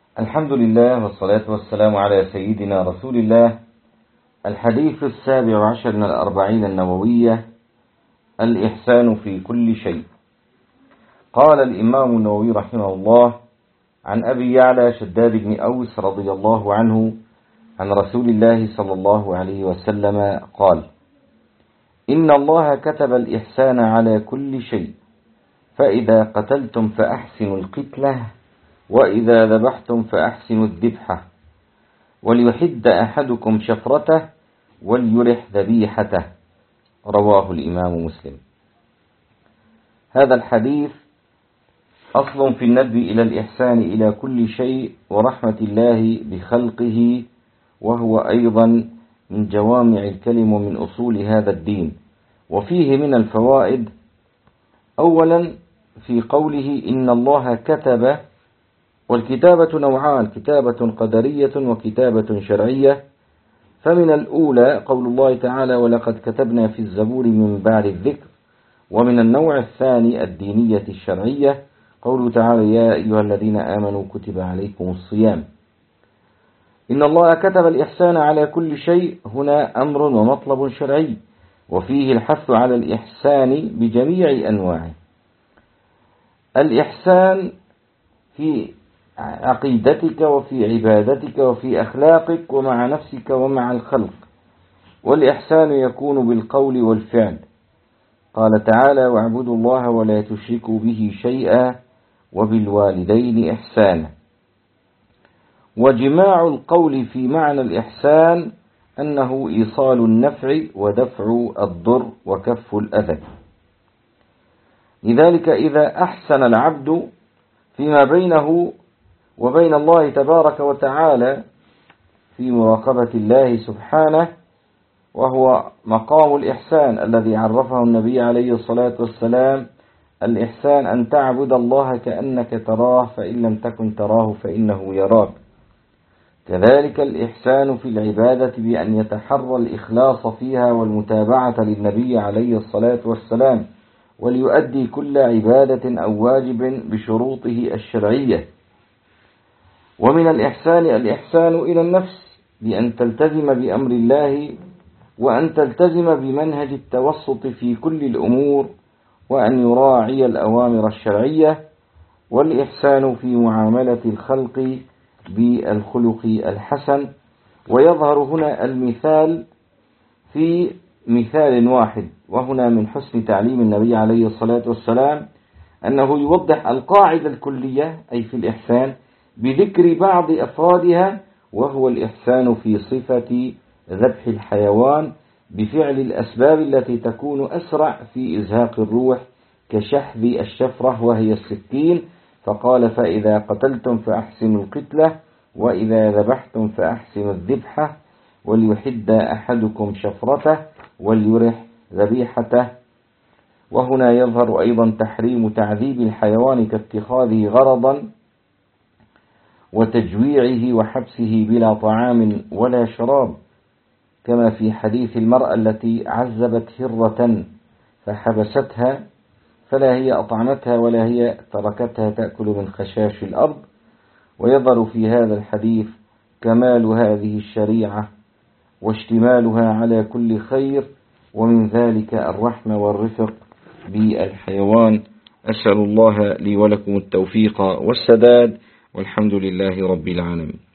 الحمد لله والصلاة والسلام على سيدنا رسول الله. الحديث 17 من 40 النووية: الإحسان في كل شيء. قال الإمام النووي رحمه الله عن أبي يعلى شداد بن أوس رضي الله عنه عن رسول الله صلى الله عليه وسلم قال: إن الله كتب الإحسان على كل شيء، فإذا قتلتم فأحسنوا القتلة، وإذا ذبحتم فأحسنوا الذبحة، وليحد أحدكم شفرته وليرح ذبيحته. رواه الإمام مسلم. هذا الحديث أصل في الندب إلى الإحسان إلى كل شيء ورحمة الله بخلقه، وهو أيضا من جوامع الكلم ومن أصول هذا الدين. وفيه من الفوائد: أولا في قوله إن الله كتب، والكتابة نوعان: كتابة قدرية وكتابة شرعية. فمن الأولى قول الله تعالى: ولقد كتبنا في الزبور من بعد الذكر. ومن النوع الثاني الدينية الشرعية، قوله تعالى: يا أيها الذين آمنوا كتب عليكم الصيام. إن الله كتب الإحسان على كل شيء، هنا أمر ومطلب شرعي، وفيه الحث على الإحسان بجميع أنواعه. الإحسان في عقيدتك وفي عبادتك وفي أخلاقك ومع نفسك ومع الخلق، والإحسان يكون بالقول والفعل. قال تعالى: واعبدوا الله ولا تشركوا به شيئا وبالوالدين إحسانا. وجماع القول في معنى الإحسان أنه إيصال النفع ودفع الضر وكف الأذى. لذلك إذا أحسن العبد فيما بينه وبين الله تبارك وتعالى في مراقبة الله سبحانه، وهو مقام الإحسان الذي عرفه النبي عليه الصلاة والسلام: الإحسان أن تعبد الله كأنك تراه، فإن لم تكن تراه فإنه يراك. كذلك الإحسان في العبادة بأن يتحرى الإخلاص فيها والمتابعة للنبي عليه الصلاة والسلام، وليؤدي كل عبادة أو واجب بشروطه الشرعية. ومن الإحسان إلى النفس بأن تلتزم بأمر الله، وأن تلتزم بمنهج التوسط في كل الأمور، وأن يراعي الأوامر الشرعية. والإحسان في معاملة الخلق بالخلق الحسن. ويظهر هنا المثال في مثال واحد، وهنا من حسن تعليم النبي عليه الصلاة والسلام أنه يوضح القاعدة الكلية أي في الإحسان بذكر بعض أفرادها، وهو الإحسان في صفة ذبح الحيوان بفعل الأسباب التي تكون أسرع في إزهاق الروح، كشحذ الشفرة وهي السكين. فقال: فإذا قتلتم فأحسنوا القتلة، وإذا ذبحتم فأحسنوا الذبحة، وليحد أحدكم شفرته وليرح ذبيحته. وهنا يظهر أيضا تحريم تعذيب الحيوان كاتخاذه غرضا وتجويعه وحبسه بلا طعام ولا شراب، كما في حديث المرأة التي عذبت هرة فحبستها، فلا هي أطعمتها ولا هي تركتها تأكل من خشاش الأرض. ويظهر في هذا الحديث كمال هذه الشريعة واشتمالها على كل خير، ومن ذلك الرحمة والرفق بالحيوان. أسأل الله لي ولكم التوفيق والسداد، والحمد لله رب العالمين.